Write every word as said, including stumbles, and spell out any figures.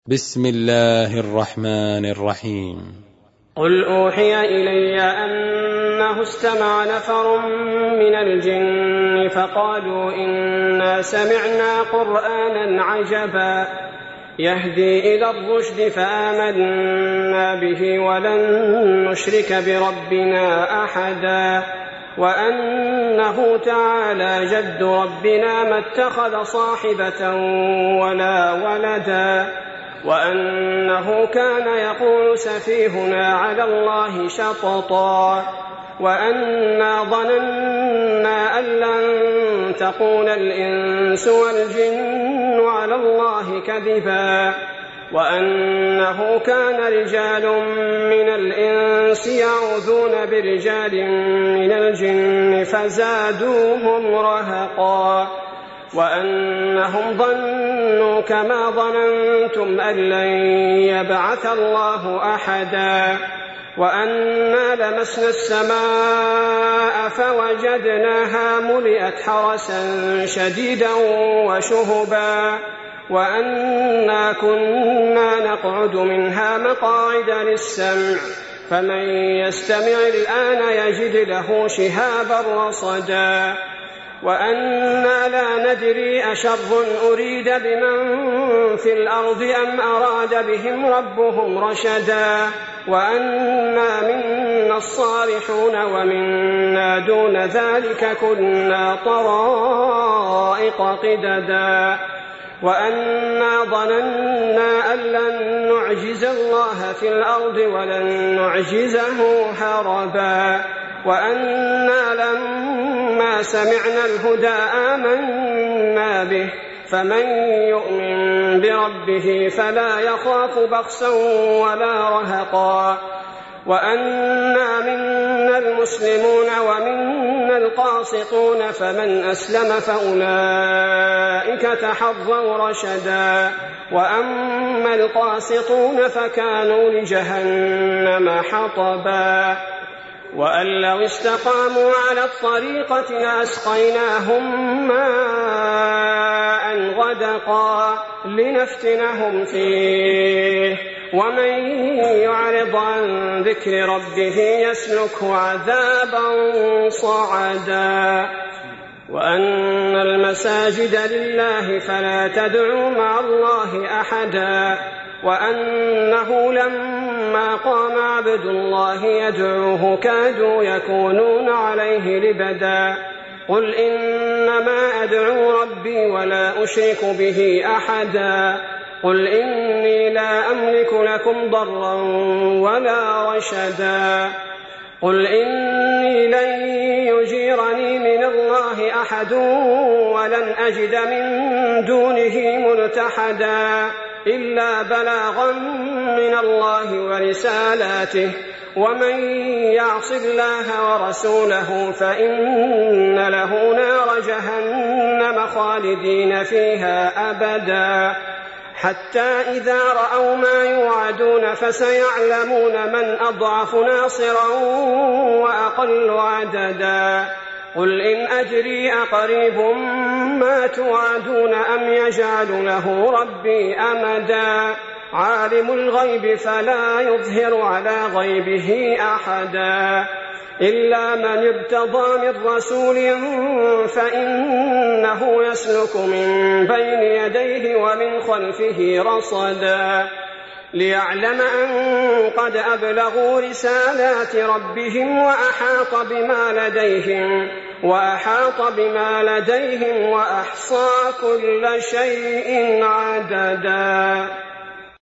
بسم الله الرحمن الرحيم. قل أوحي إلي أنه استمع نفر من الجن فقالوا إنا سمعنا قرآنا عجبا يهدي إلى الرشد فآمنا به ولن نشرك بربنا أحدا وأنه تعالى جد ربنا ما اتخذ صاحبة ولا ولدا وأنه كان يقول سفيهنا على الله شططا وأنا ظننا أن لن تقول الإنس والجن على الله كذبا وأنه كان رجال من الإنس يعوذون برجال من الجن فزادوهم رهقا وأنهم ظنوا كما ظننتم أن لن يبعث الله أحدا وأنا لمسنا السماء فوجدناها ملئت حرسا شديدا وشهبا وأنا كنا نقعد منها مقاعد للسمع فمن يستمع الآن يجد له شهابا رصدا وأنا لا ندري أشر أريد بمن في الأرض أم أراد بهم ربهم رشدا وأنا منا الصالحون ومنا دون ذلك كنا طرائق قددا وأنا ظننا أن لن نعجز الله في الأرض ولن نعجزه هربا وأنا لما سمعنا الهدى آمنا به فمن يؤمن بربه فلا يخاف بخسا ولا رهقا وأنا منا المسلمون ومنا القاسطون فمن أسلم فأولئك تحروا رشدا وأما القاسطون فكانوا لجهنم حطبا وأن لو استقاموا على الطريقة لأسقيناهم ماء غدقا لنفتنهم فيه ومن يعرض عن ذكر ربه يسلكه عذابا صعدا وأن المساجد لله فلا تدعوا مع الله أحدا وأنه لما قام عبد الله يدعوه كادوا يكونون عليه لبدا قل إنما أدعو ربي ولا أشرك به أحدا قل إني لا أملك لكم ضرا ولا رشدا قل إني لن يجيرني من الله أحد ولن أجد من دونه ملتحدا إلا بلاغا من الله ورسالاته ومن يعص الله ورسوله فإن له نار جهنم خالدين فيها أبدا حتى إذا رأوا ما يوعدون فسيعلمون من أضعف ناصرا وأقل عددا قل إن أدري أقريب ما توعدون أم يجعل له ربي أمدا عالم الغيب فلا يظهر على غيبه أحدا إلا من ارتضى من رسول فإنه يسلك من بين يديه ومن خلفه رصدا ليعلم أن قد أبلغوا رسالات ربهم وأحاط بما لديهم وأحاط بما لديهم وأحصى كل شيء عددا.